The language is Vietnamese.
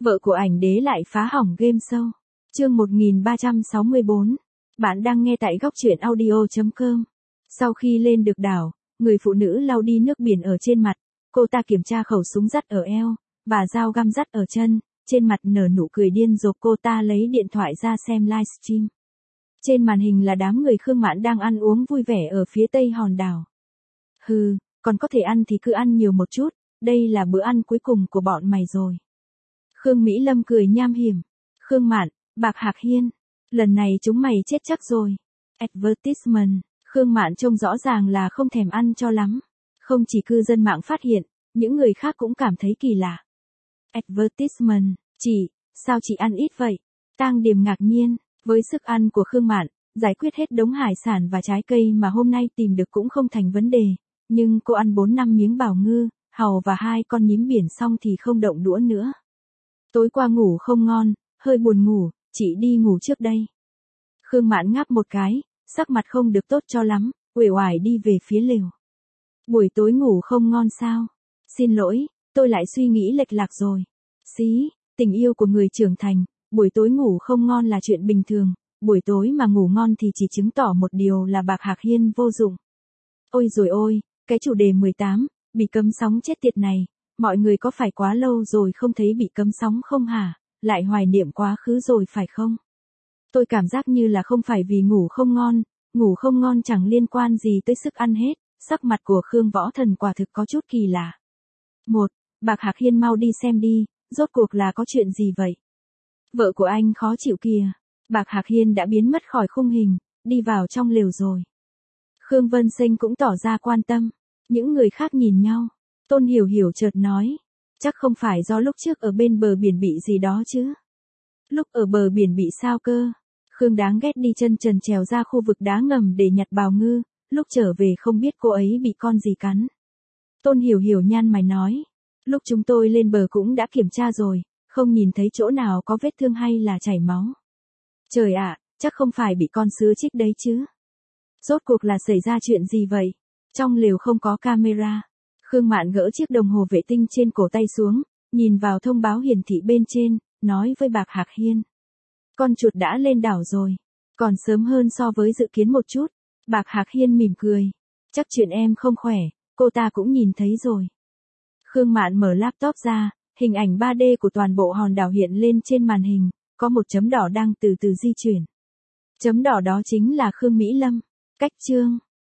Vợ của ảnh đế lại phá hỏng game show. Chương 1364. Bạn đang nghe tại góc truyện audio.com. Sau khi lên được đảo, người phụ nữ lau đi nước biển ở trên mặt. Cô ta kiểm tra khẩu súng dắt ở eo, và dao găm dắt ở chân. Trên mặt nở nụ cười điên rồ, cô ta lấy điện thoại ra xem livestream. Trên màn hình là đám người Khương Mạn đang ăn uống vui vẻ ở phía tây hòn đảo. Hừ, còn có thể ăn thì cứ ăn nhiều một chút, đây là bữa ăn cuối cùng của bọn mày rồi. Khương Mỹ Lâm cười nham hiểm. Khương Mạn, Bạc Hạc Hiên, lần này chúng mày chết chắc rồi. Advertisement, Khương Mạn trông rõ ràng là không thèm ăn cho lắm. Không chỉ cư dân mạng phát hiện, những người khác cũng cảm thấy kỳ lạ. Advertisement, sao chị ăn ít vậy? Tang Điềm ngạc nhiên, với sức ăn của Khương Mạn, giải quyết hết đống hải sản và trái cây mà hôm nay tìm được cũng không thành vấn đề. Nhưng cô ăn 4-5 miếng bào ngư, hàu và 2 con nhím biển xong thì không động đũa nữa. Tối qua ngủ không ngon, hơi buồn ngủ, chị đi ngủ trước đây. Khương Mạn ngáp một cái, sắc mặt không được tốt cho lắm, uể oải đi về phía lều. Buổi tối ngủ không ngon sao? Xin lỗi, tôi lại suy nghĩ lệch lạc rồi. Tình yêu của người trưởng thành, buổi tối ngủ không ngon là chuyện bình thường, buổi tối mà ngủ ngon thì chỉ chứng tỏ một điều là Bạc Hạc Hiên vô dụng. Ôi rồi ôi, cái chủ đề 18, bị cấm sóng chết tiệt này, mọi người có phải quá lâu rồi không thấy bị cấm sóng không hả? Lại hoài niệm quá khứ rồi phải không? Tôi cảm giác như là không phải vì ngủ không ngon chẳng liên quan gì tới sức ăn hết, sắc mặt của Khương Võ Thần quả thực có chút kỳ lạ. Bạc Hạc Hiên mau đi xem đi, rốt cuộc là có chuyện gì vậy? Vợ của anh khó chịu kìa. Bạc Hạc Hiên đã biến mất khỏi khung hình, đi vào trong lều rồi. Khương Vân Sinh cũng tỏ ra quan tâm. Những người khác nhìn nhau. Tôn Hiểu Hiểu chợt nói. Chắc không phải do lúc trước ở bên bờ biển bị gì đó chứ. Lúc ở bờ biển bị sao cơ? Khương đáng ghét đi chân trần trèo ra khu vực đá ngầm để nhặt bào ngư, lúc trở về không biết cô ấy bị con gì cắn. Tôn Hiểu Hiểu nhăn mày nói. Lúc chúng tôi lên bờ cũng đã kiểm tra rồi, không nhìn thấy chỗ nào có vết thương hay là chảy máu. Trời ạ, chắc không phải bị con sứa chích đấy chứ. Rốt cuộc là xảy ra chuyện gì vậy? Trong lều không có camera. Khương Mạn gỡ chiếc đồng hồ vệ tinh trên cổ tay xuống, nhìn vào thông báo hiển thị bên trên, nói với Bạc Hạc Hiên. Con chuột đã lên đảo rồi. Còn sớm hơn so với dự kiến một chút. Bạc Hạc Hiên mỉm cười. Chắc chuyện em không khỏe, cô ta cũng nhìn thấy rồi. Khương Mạn mở laptop ra, hình ảnh 3D của toàn bộ hòn đảo hiện lên trên màn hình, có một chấm đỏ đang từ từ di chuyển. Chấm đỏ đó chính là Khương Mỹ Lâm. Cách chương